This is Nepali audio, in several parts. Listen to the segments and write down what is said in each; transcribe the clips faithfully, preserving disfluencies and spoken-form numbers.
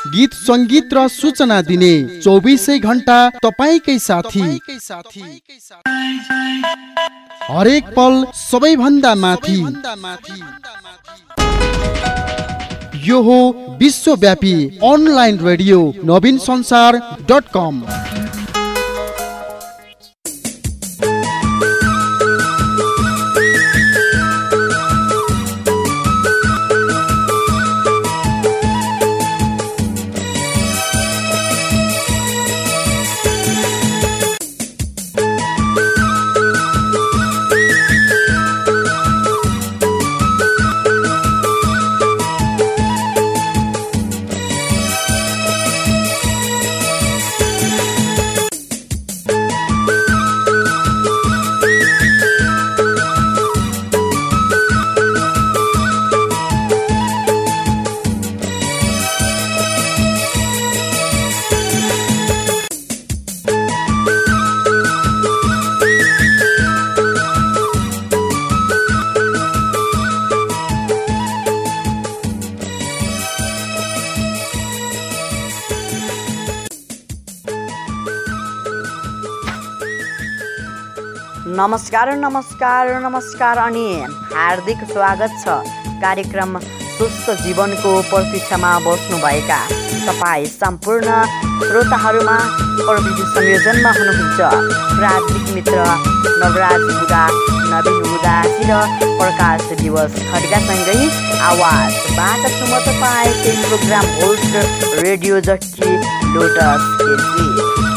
गीत संगीत र सूचना दिने चौबीसै घण्टा तपाईकै साथी। हरेक पल सबैभन्दा माथि यो हो विश्वव्यापी online radio Naveen Sansar dot कम। नमस्कार नमस्कार नमस्कार अनि हार्दिक स्वागत छ कार्यक्रम स्वस्थ जीवनको प्रतीक्षामा बस्नुभएका तपाईँ सम्पूर्ण श्रोताहरूमा। प्रविधि संयोजनमा हुनुहुन्छ प्राविधिक मित्र नवराज बुढा, नवीन उदासी र प्रकाश दिवस खड्गासँगै आवाजबाट छु म तपाईँकै programme host radio jockey Lotus KC.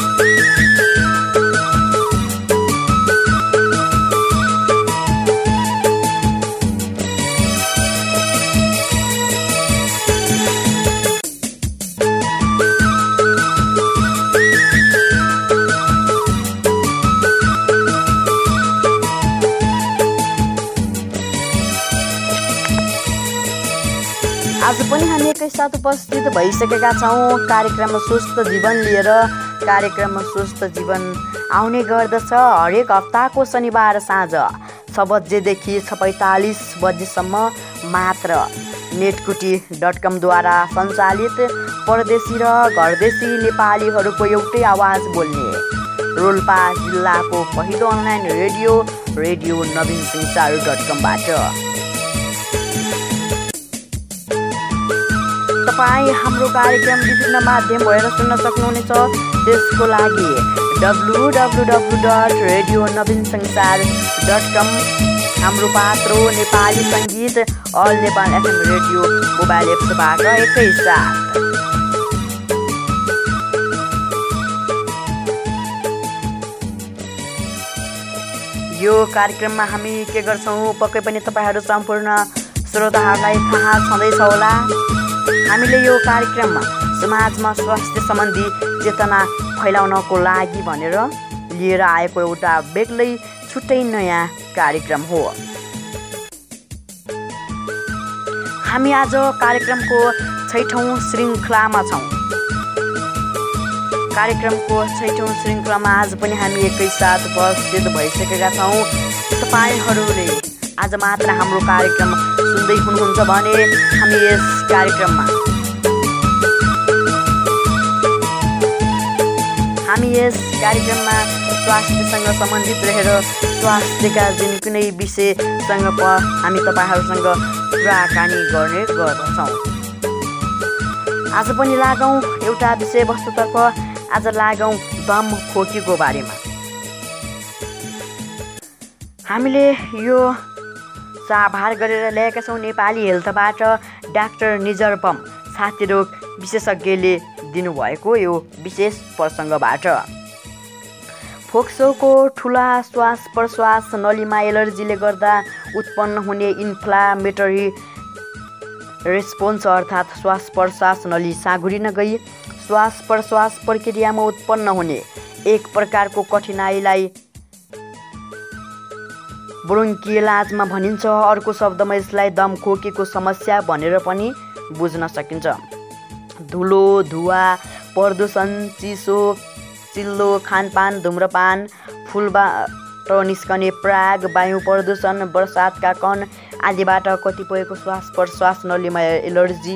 आज पनि हामी एकैसाथ उपस्थित भइसकेका छौँ कार्यक्रम स्वस्थ जीवन लिएर। कार्यक्रम स्वस्थ जीवन आउने गर्दछ हरेक हप्ताको शनिबार साँझ छ बजेदेखि छ पैँतालिस बजेसम्म मात्र। नेटकुटी डट कमद्वारा सञ्चालित परदेशी र घरदेशी नेपालीहरूको एउटै आवाज बोल्ने रोल्पा जिल्लाको पहिलो online radio radio Naveen Sansar dot कमबाट तपाईँ हाम्रो कार्यक्रम विभिन्न माध्यम भएर सुन्न सक्नुहुनेछ। त्यसको लागि W W W dot radio Naveen Sansar dot com, Hamro Patro Nepali सङ्गीत all Nepal FM radio mobile एप्सबाट एकैसाथ। यो कार्यक्रममा हामी के गर्छौँ पक्कै पनि तपाईँहरू सम्पूर्ण श्रोताहरूलाई थाहा छँदैछ होला। हामीले यो कार्यक्रममा समाजमा स्वास्थ्य सम्बन्धी चेतना फैलाउनको लागि भनेर लिएर आएको एउटा बेग्लै छुट्टै नयाँ कार्यक्रम हो। हामी आज कार्यक्रमको छैठौँ श्रृङ्खलामा छौँ। कार्यक्रमको छैठौँ श्रृङ्खलामा आज पनि हामी एकैसाथ उपस्थित भइसकेका छौँ। तपाईँहरूले आज मात्र हाम्रो कार्यक्रम सुन्दै हुनुहुन्छ भने हामी यस कार्यक्रममा हामी यस कार्यक्रममा स्वास्थ्यसँग सम्बन्धित रहेर स्वास्थ्यका जुन कुनै विषयसँग प हामी तपाईँहरूसँग कुराकानी गर्ने गर्दछौँ। आज पनि लागौँ एउटा विषयवस्तुतर्फ। आज लागौँ दम खोकीको बारेमा। हामीले यो साभार गरेर ल्याएका छौँ नेपाली हेल्थबाट डाक्टर निजरपम छातीरोग विशेषज्ञले दिनुभएको यो विशेष प्रसङ्गबाट। फोक्सोको ठुला श्वास प्रश्वास नलीमा एलर्जीले गर्दा उत्पन्न हुने इन्फ्लामेटरी रेस्पोन्स अर्थात् श्वास प्रश्वास नली साँघुरिन गई श्वास प्रश्वास प्रक्रियामा उत्पन्न हुने एक प्रकारको कठिनाइलाई ब्रोन्कियलाजमा भनिन्छ। अर्को शब्दमा यसलाई दम खोकीको समस्या भनेर पनि बुझ्न सकिन्छ। धुलो, धुवा, प्रदूषण, चिसो, चिल्लो, खानपान, धुम्रपान, फुलबाट निस्कने प्राग, वायु प्रदूषण, बर्सातका कण आदिबाट कतिपयको श्वास प्रश्वास नलीमा एलर्जी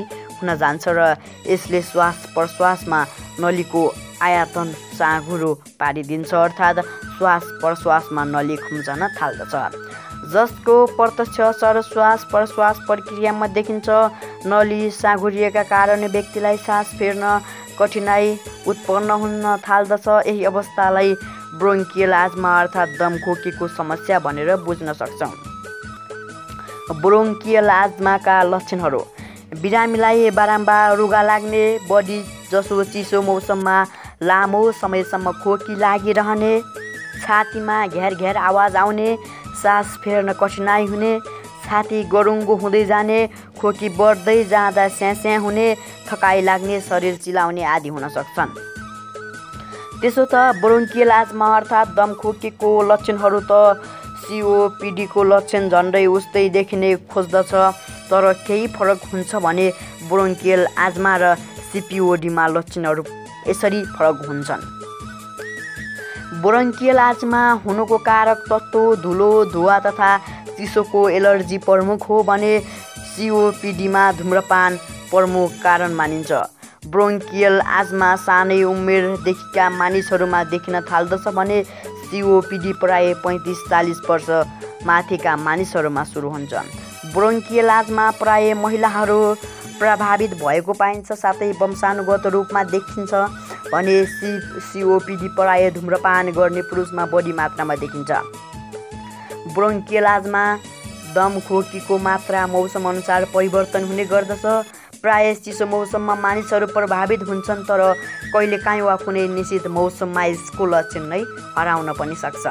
हुन जान्छ र यसले श्वास प्रश्वासमा नलीको आयतन साँघुरो पारिदिन्छ, अर्थात् श्वास प्रश्वासमा नली खुम्चन थाल्दछ, जसको प्रत्यक्ष असर श्वास प्रश्वास प्रक्रियामा देखिन्छ। नली साँघुरिएका कारण व्यक्तिलाई सास फेर्न कठिनाई उत्पन्न हुन थाल्दछ। यही अवस्थालाई ब्रोङ्कियल आज्मा अर्थात् दमखोकीको समस्या भनेर बुझ्न सक्छौँ। ब्रोङ्कियल आज्माका लक्षणहरू: बिरामीलाई बारम्बार रुगा लाग्ने, बढी जसो चिसो मौसममा लामो समयसम्म खोकी लागिरहने, छातीमा घ्यार घ्यार आवाज आउने, सास फेर्न कठिनाई हुने, छाती गरुङ्गो हुँदै जाने, खोकी बढ्दै जाँदा स्यास्या हुने, थकाइ लाग्ने, शरीर चिलाउने आदि हुन सक्छन्। त्यसो त ब्रोङ्कियल आज्मा अर्थात् दमखोकीको लक्षणहरू त सिओपिडीको लक्षण झन्डै उस्तै देखिने खोज्दछ, तर केही फरक हुन्छ भने ब्रोङ्कियल आज्मा र सिपिओडीमा लक्षणहरू यसरी फरक हुन्छन्। ब्रोङ्कियल आज्मा हुनुको कारक तत्त्व धुलो, धुवा तथा चिसोको एलर्जी प्रमुख हो भने सिओपिडीमा धुम्रपान प्रमुख कारण मानिन्छ। ब्रोङ्कियल आज्मा सानै उमेरदेखिका मानिसहरूमा देखिन थाल्दछ भने सिओपिडी प्राय पैँतिस चालिस वर्ष माथिका मानिसहरूमा सुरु हुन्छ। ब्रोङ्कियल आज्मा प्राय महिलाहरू प्रभावित भएको पाइन्छ, साथै वंशानुगत रूपमा देखिन्छ भने सि सिओपिडी प्राय धुम्रपान गर्ने पुरुषमा बढी मात्रामा देखिन्छ। ब्रोङ्कियल आज्मा दमखोकीको मात्रा मौसमअनुसार परिवर्तन हुने गर्दछ। प्राय चिसो मौसममा मानिसहरू प्रभावित हुन्छन्, तर कहिलेकाहीँ वा कुनै निश्चित मौसममा यसको लक्षण नै हराउन पनि सक्छ।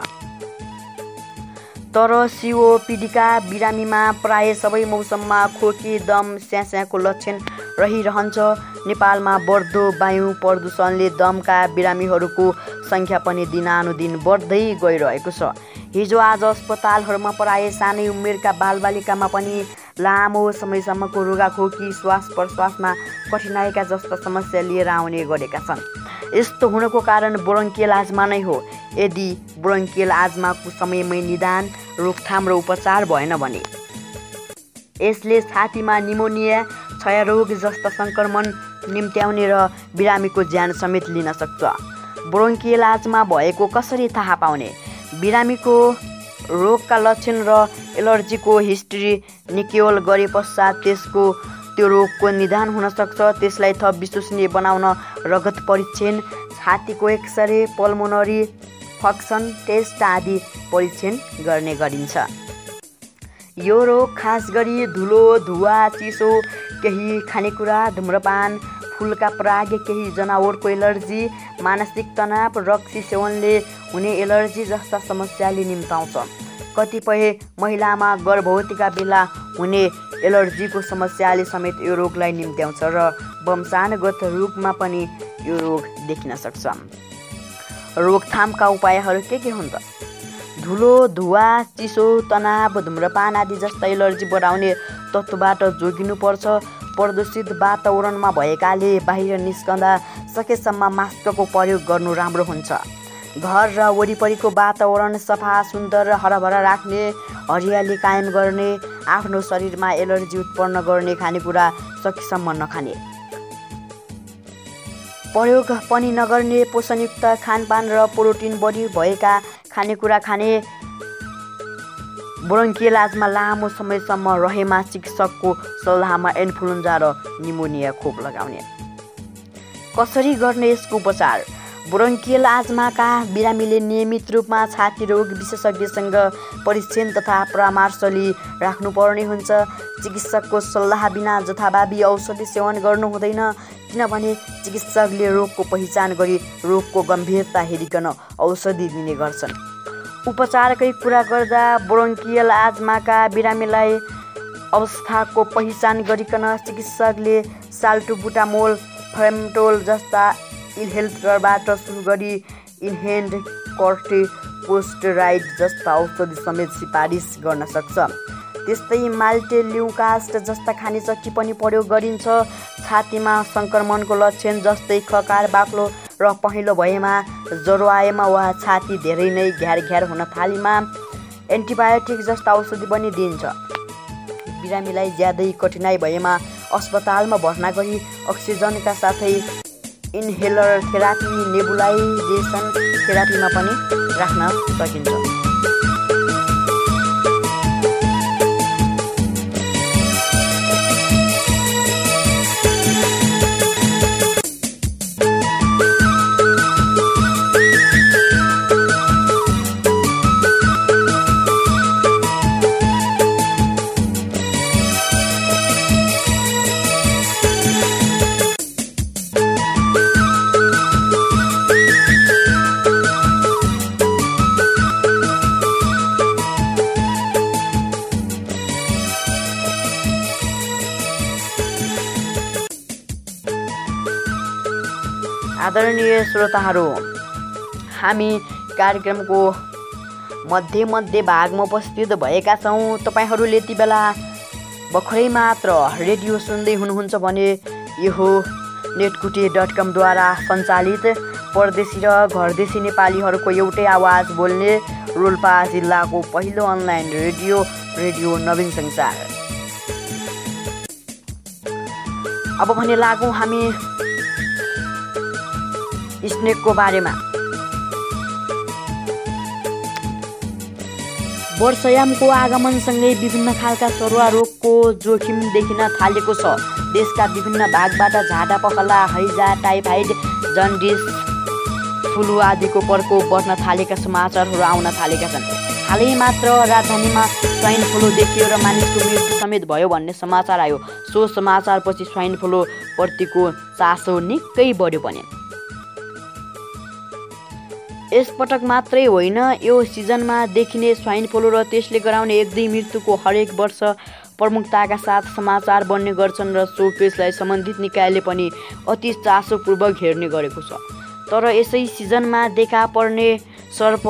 तर सिओपिडीका बिरामीमा प्राय सबै मौसममा खोकी, दम, स्यास्याको लक्षण रहिरहन्छ। नेपालमा बढ्दो वायु प्रदूषणले दमका बिरामीहरूको सङ्ख्या पनि दिनानुदिन बढ्दै गइरहेको छ। हिजो आज अस्पतालहरूमा प्राय सानै उमेरका बालबालिकामा पनि लामो समयसम्मको रुगाखोकी, श्वास प्रश्वासमा कठिनाइका जस्ता समस्या लिएर आउने गरेका छन्। यस्तो हुनको कारण ब्रोङ्कियल आज्मा नै हो। यदि ब्रोङ्कियल आज्माको समयमै निदान, रोकथाम र उपचार भएन भने यसले छातीमा निमोनिया, क्षयरोग जस्ता सङ्क्रमण निम्त्याउने र बिरामीको ज्यान समेत लिन सक्छ। ब्रोङ्कियल आज्मा भएको कसरी थाहा पाउने? बिरामीको रोगका लक्षण र एलर्जीको हिस्ट्री निक्योल गरे पश्चात त्यसको त्यो रोगको निदान हुन सक्छ। त्यसलाई थप विश्वसनीय बनाउन रगत परीक्षण, छातीको एक्सरे, पल्मोनरी फङ्क्सन टेस्ट आदि परीक्षण गर्ने गरिन्छ। यो रोग खास गरी धुलो, धुवा, चिसो, केही खानेकुरा, धुम्रपान, फुलका पराग, केही जनावरको एलर्जी, मानसिक तनाव, रक्सी सेवनले हुने एलर्जी जस्ता समस्याले निम्ताउँछ। कतिपय महिलामा गर्भवतीका बेला हुने एलर्जीको समस्याले समेत यो रोगलाई निम्त्याउँछ र वंशानुगत रूपमा पनि यो रोग देखिन सक्छ। रोकथामका उपायहरू के के हुन् त? धुलो, धुवा, चिसो, तनाव, धुम्रपान आदि जस्ता एलर्जी बढाउने तत्त्वबाट जोगिनुपर्छ। प्रदूषित वातावरणमा भएकाले बाहिर निस्कँदा सकेसम्म मास्कको प्रयोग गर्नु राम्रो हुन्छ। घर र वरिपरिको वातावरण सफा, सुन्दर र हराभरा राख्ने, हरियाली कायम गर्ने, आफ्नो शरीरमा एलर्जी उत्पन्न गर्ने खानेकुरा सकेसम्म नखाने, प्रयोग पनि नगर्ने, पोषणयुक्त खानपान र प्रोटिन बढी भएका खानेकुरा खाने। ब्रोङ्कियल आज्मा लामो समयसम्म रहेमा चिकित्सकको सल्लाहमा इन्फ्लुएन्जा र निमोनिया खोप लगाउने। कसरी गर्ने यसको उपचार? ब्रोङ्कियल आज्माका बिरामीले नियमित रूपमा छाती रोग विशेषज्ञसँग परीक्षण तथा परामर्श लिई राख्नुपर्ने हुन्छ। चिकित्सकको सल्लाह बिना जथाभावी औषधि सेवन गर्नु हुँदैन, किनभने चिकित्सकले रोगको पहिचान गरी रोगको गम्भीरता हेरिकन औषधि दिने गर्छन्। उपचारकै कुरा गर्दा ब्रोङ्कियल आज्माका बिरामीलाई अवस्थाको पहिचान गरिकन चिकित्सकले साल्टुबुटामोल, फ्रेमटोल जस्ता इन्हेलरबाट सुरु गरी इन्हेन्ड कर्टिकोस्टेराइड जस्ता औषधि समेत सिफारिस गर्न सक्छ। त्यस्तै माल्टे ल्युकास्ट जस्ता खानेचक्की पनि प्रयोग गरिन्छ। छातीमा सङ्क्रमणको लक्षण जस्तै खकार, बाक्लो र पहेँलो भएमा, ज्वरो आएमा वा छाती धेरै नै घ्यार घ्यार हुन थालेमा एन्टिबायोटिक जस्ता औषधि पनि दिइन्छ। बिरामीलाई ज्यादै कठिनाइ भएमा अस्पतालमा भर्ना गरी अक्सिजनका साथै इन्हेलर थेरापी, नेबुलाइजेसन थेरापीमा पनि राख्न सकिन्छ। आदरणीय श्रोताहरू, हामी कार्यक्रमको मध्य मध्य भागमा उपस्थित भएका छौँ। तपाईँहरूले यति बेला भर्खरै मात्र रेडियो सुन्दै हुनुहुन्छ भने यो नेटकुटी डट कमद्वारा सञ्चालित परदेशी र घरदेशी नेपालीहरूको एउटै आवाज बोल्ने रोल्पा जिल्लाको पहिलो अनलाइन रेडियो रेडियो नवीन संसार। अब भने लागौँ हामी स्नेकको बारेमा। वर्षयामको आगमनसँगै विभिन्न खालका सरुवा रोगको जोखिम देखिन थालेको छ। देशका विभिन्न भागबाट झाडा पखला, हैजा, टाइफाइड, जन्डिस, फ्लू आदिको प्रकोप बढ्न थालेका समाचारहरू आउन थालेका छन्। हालै मात्र राजधानीमा स्वाइन फ्लू देखियो र मानिसको मृत्यु समेत भयो भन्ने समाचार आयो। सो समाचारपछि स्वाइन फ्लू प्रतिको चासो निकै बढ्यो पनि। यसपटक मात्रै होइन, यो सिजनमा देखिने स्वाइन फ्लू र त्यसले गराउने एक दुई मृत्युको हरेक वर्ष प्रमुखताका साथ समाचार बन्ने गर्छन् र सो केसलाई सम्बन्धित निकायले पनि अति चासोपूर्वक हेर्ने गरेको छ। तर यसै सिजनमा देखा पर्ने सर्प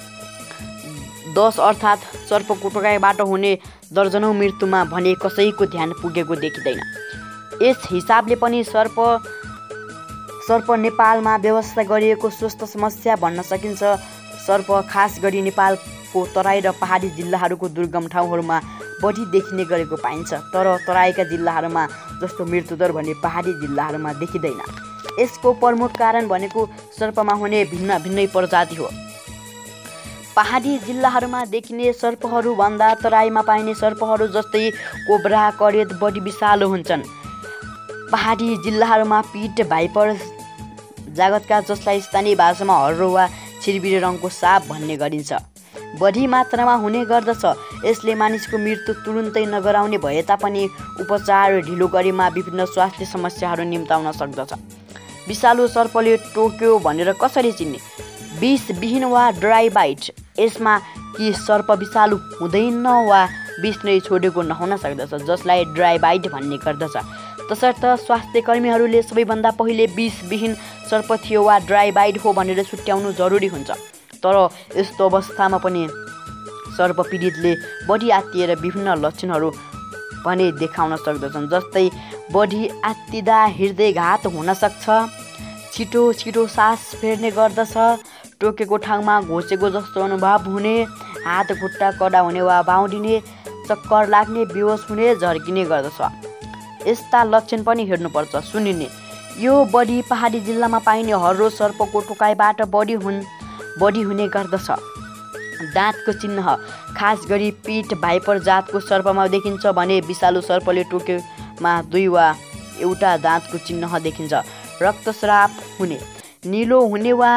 दस अर्थात् सर्पको टोकाइबाट हुने दर्जनौँ मृत्युमा भने कसैको ध्यान पुगेको देखिँदैन। यस हिसाबले पनि सर्प सर्प नेपालमा व्यवस्था गरिएको स्वस्थ समस्या भन्न सकिन्छ। सर्प खास गरी नेपालको तराई र पहाडी जिल्लाहरूको दुर्गम ठाउँहरूमा बढी देखिने गरेको पाइन्छ। तर तराईका जिल्लाहरूमा जस्तो मृत्युदर भने पहाडी जिल्लाहरूमा देखिँदैन। यसको प्रमुख कारण भनेको सर्पमा हुने भिन्न भिन्नै प्रजाति हो। पहाडी जिल्लाहरूमा देखिने सर्पहरूभन्दा तराईमा पाइने सर्पहरू जस्तै कोब्रा, करेत बढी विषालु हुन्छन्। पहाडी जिल्लाहरूमा पिट भाइपर जागतका, जसलाई स्थानीय भाषामा हर्रो वा छिरबिरे रङको साप भन्ने गरिन्छ, बढी मात्रामा हुने गर्दछ। यसले मानिसको मृत्यु तुरुन्तै नगराउने भए तापनि उपचार ढिलो गरेमा विभिन्न स्वास्थ्य समस्याहरू निम्ताउन सक्दछ। विषालु सर्पले टोक्यो भनेर कसरी चिन्ने? विषविहीन वा ड्राई बाइट। यसमा कि सर्प विषालु हुँदैन वा विष नै छोडेको नहुन सक्दछ, जसलाई ड्राई बाइट भन्ने गर्दछ। तसर्थ स्वास्थ्य कर्मीहरूले सबैभन्दा पहिले विषविहीन सर्प थियो वा ड्राई बाइट हो भनेर छुट्याउनु जरुरी हुन्छ। तर यस्तो अवस्थामा पनि सर्प पीडितले बढी आत्तिएर विभिन्न लक्षणहरू भने देखाउन सक्दछन्। जस्तै बढी आत्तिँदा हृदयघात हुन सक्छ, छिटो छिटो सास फेर्ने गर्दछ, टोकेको ठाउँमा घोचेको जस्तो अनुभव हुने, हात खुट्टा कडा हुने वा बाउडिने, चक्कर लाग्ने, बेहोस हुने, झर्किने गर्दछ। यस्ता लक्षण पनि हेर्नुपर्छ, सुनिने। यो बढी पहाडी जिल्लामा पाइने हर्रो सर्पको टोकाइबाट बढी हुन् बढी हुने गर्दछ। दाँतको चिन्ह खास गरी पिट भाइपर जातको सर्पमा देखिन्छ भने विषालु सर्पले टोकेमा दुई वा एउटा दाँतको चिन्ह देखिन्छ। रक्तस्राव हुने, निलो हुने वा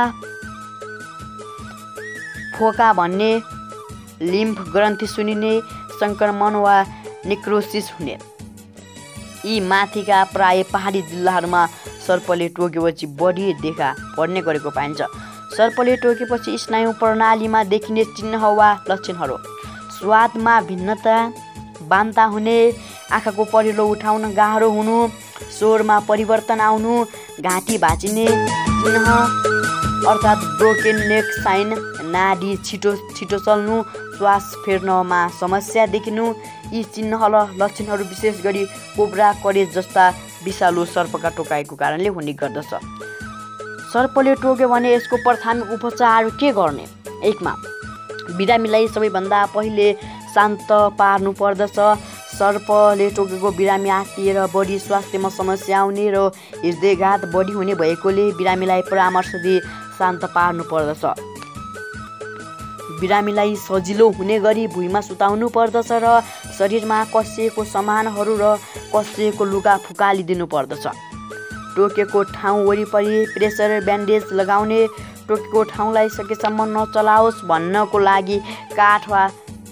फोका भन्ने, लिम्फ ग्रन्थि सुनिने, सङ्क्रमण वा निक्रोसिस हुने। यी माथिका प्राय पहाडी जिल्लाहरूमा सर्पले टोकेपछि बढी देखा पर्ने गरेको पाइन्छ। सर्पले टोकेपछि स्नायु प्रणालीमा देखिने चिन्ह वा लक्षणहरू: स्वादमा भिन्नता, बान्ता हुने, आँखाको परिलो उठाउन गाह्रो हुनु, स्वरमा परिवर्तन आउनु, घाँटी भाँचिने चिन्ह अर्थात् ब्रोकेन नेक साइन, नाडी छिटो छिटो चल्नु, श्वास फेर्नमा समस्या देखिनु। यी चिन्ह र लक्षणहरू विशेष गरी कोब्रा, करेत जस्ता विषालु सर्पका टोकाइको कारणले हुने गर्दछ। सर्पले टोक्यो भने यसको प्राथमिक उपचार के गर्ने? एकमा बिरामीलाई सबैभन्दा पहिले शान्त पार्नु पर्दछ। सर्पले टोकेको बिरामी आत्तिएर बढी स्वास्थ्यमा समस्या आउने र हृदयघात बढी हुने भएकोले बिरामीलाई परामर्श दिई शान्त पार्नु पर्दछ। बिरामीलाई सजिलो हुने गरी भुइँमा सुताउनु पर्दछ र शरीरमा कसिएको सामानहरू र कसिएको लुगा फुकालिदिनु पर्दछ। टोकेको ठाउँ वरिपरि प्रेसर ब्यान्डेज लगाउने, टोकेको ठाउँलाई सकेसम्म नचलाओस् भन्नको लागि काठ वा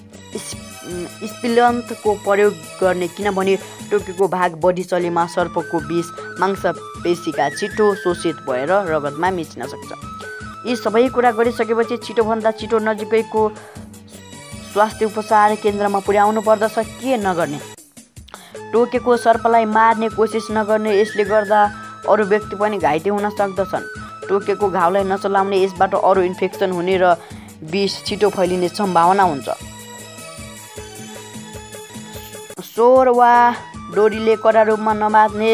स्पिलन्तको प्रयोग गर्ने, किनभने टोकेको भाग बढी चलेमा सर्पको विष मांसपेशीका छिटो शोषित भएर रगतमा मिसिन सक्छ। यी सबै कुरा गरिसकेपछि छिटोभन्दा छिटो नजिकैको स्वास्थ्य उपचार केन्द्रमा पुर्याउनु पर्दछ। के नगर्ने? टोकेको सर्पलाई मार्ने कोसिस नगर्ने, यसले गर्दा अरू व्यक्ति पनि घाइते हुन सक्दछन्। टोकेको घाउलाई नचलाउने, यसबाट अरू इन्फेक्सन हुने र विष छिटो फैलिने सम्भावना हुन्छ। सोर वा डोरीले कडा रूपमा नबाँध्ने,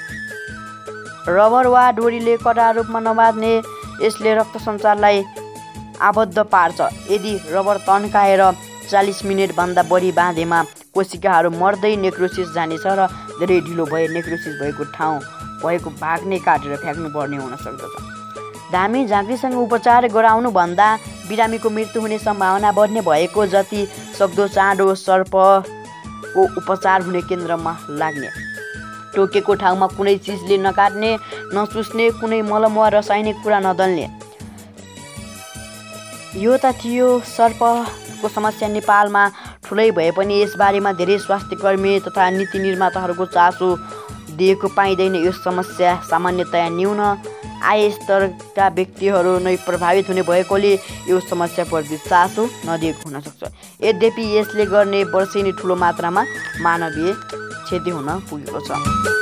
रबर वा डोरीले कडा रूपमा नबाँध्ने, यसले रक्त सञ्चारलाई आबद्ध पार्छ। यदि रबर तन्काएर चालिस मिनटभन्दा बढी बाँधेमा कोशिकाहरू मर्दै नेक्रोसिस जानेछ र धेरै ढिलो भए नेक्रोसिस भएको ठाउँ भएको भाग नै काटेर फ्याँक्नुपर्ने हुन सक्दछ। धामी झाँक्रीसँग उपचार गराउनुभन्दा बिरामीको मृत्यु हुने सम्भावना बढ्ने भएको जति सक्दो चाँडो सर्पको उपचार हुने केन्द्रमा लाग्ने। टोकेको ठाउँमा कुनै चिजले नकाट्ने, नचुस्ने, कुनै मलम वा रासायनिक कुरा नदल्ने। यो त थियो सर्पको समस्या नेपालमा ठुलै भए पनि यसबारेमा धेरै स्वास्थ्यकर्मी तथा नीति निर्माताहरूको चासो दिएको पाइँदैन। यो समस्या सामान्यतया न्यून आय स्तरका व्यक्तिहरू नै प्रभावित हुने भएकोले यो समस्याप्रति चासो नदिएको हुन सक्छ। यद्यपि यसले गर्ने वर्षेनी ठुलो मात्रामा मानवीय क्षति हुन पुगेको छ।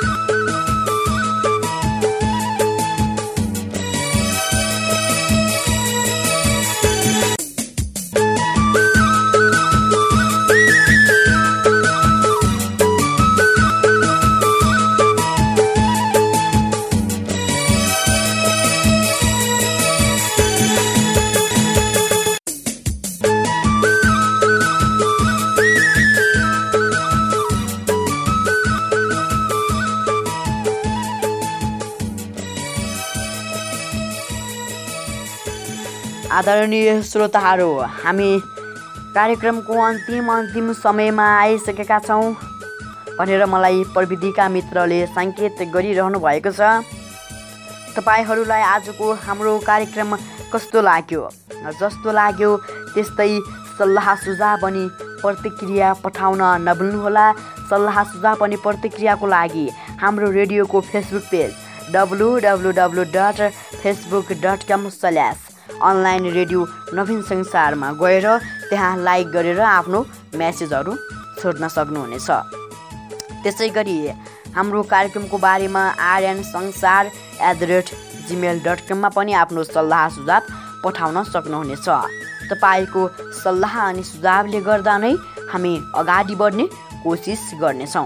आदरणीय श्रोताहरू, हामी कार्यक्रमको अन्तिम अन्तिम समयमा आइसकेका छौँ भनेर मलाई प्रविधिका मित्रले सङ्केत गरिरहनु भएको छ। तपाईँहरूलाई आजको हाम्रो कार्यक्रम कस्तो लाग्यो? जस्तो लाग्यो त्यस्तै सल्लाह सुझाव अनि प्रतिक्रिया पठाउन नभुल्नुहोला। सल्लाह सुझाव अनि प्रतिक्रियाको लागि हाम्रो रेडियोको Facebook page W W W dot Facebook dot com slash online radio Naveen संसारमा गएर त्यहाँ लाइक गरेर आफ्नो म्यासेजहरू छोड्न सक्नुहुनेछ। त्यसै गरी हाम्रो कार्यक्रमको बारेमा Aryan Sansar at the rate Gmail dot कममा पनि आफ्नो सल्लाह सुझाव पठाउन सक्नुहुनेछ। तपाईँको सल्लाह अनि सुझावले गर्दा नै हामी अगाडि बढ्ने कोसिस गर्नेछौँ।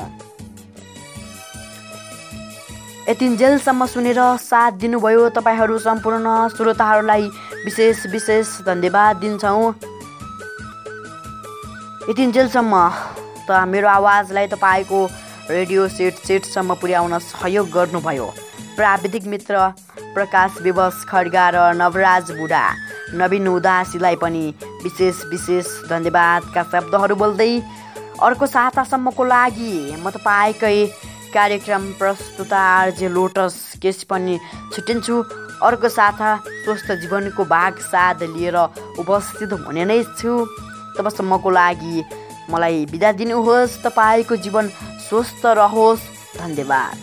यतिन्जेलसम्म सुनेर साथ दिनुभयो तपाईँहरू सम्पूर्ण श्रोताहरूलाई विशेष विशेष धन्यवाद दिन्छौँ। यतिन्जेलसम्म त मेरो आवाजलाई तपाईँको रेडियो सेट सेटसम्म पुर्याउन सहयोग गर्नुभयो प्राविधिक मित्र प्रकाश विवश खड्गा र नवराज बुढा नवीन उदासीलाई पनि विशेष विशेष धन्यवादका शब्दहरू बोल्दै अर्को सातासम्मको लागि म तपाईँकै कार्यक्रम प्रस्तुता आरजे लोटस केस पनि छुट्टिन्छु। अर्को साता स्वस्थ जीवनको भाग साथ लिएर उपस्थित हुने नै छु। तबसम्मको लागि मलाई बिदा दिनुहोस्। तपाईँको जीवन स्वस्थ रहोस्। धन्यवाद।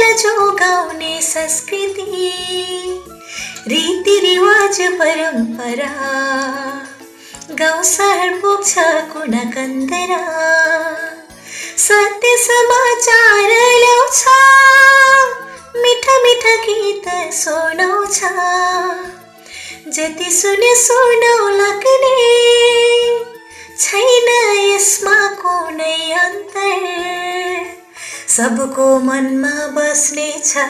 जोगाउने संस्कृति रीतिरिवाज परम्परा गाउँ सहर पुग्छ कुना कन्दरा सत्य समाचार ल्याउँछ मिठा मिठा गीत सुनाउँछ जति सुने सुनौ लाग्ने छैन यसमा कुनै अन्तर सबको मनमा बस्ने छ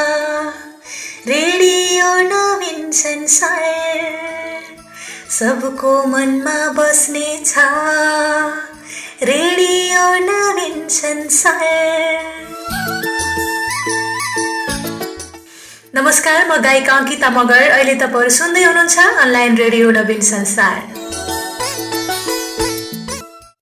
रेडियो नवीन संसार सबको मनमा बस्ने छ रेडियो नवीन संसार। नमस्कार, म गायिका अङ्किता मगर। अहिले तपाईहरु सुन्दै हुनुहुन्छ अनलाइन रेडियो नवीन संसार।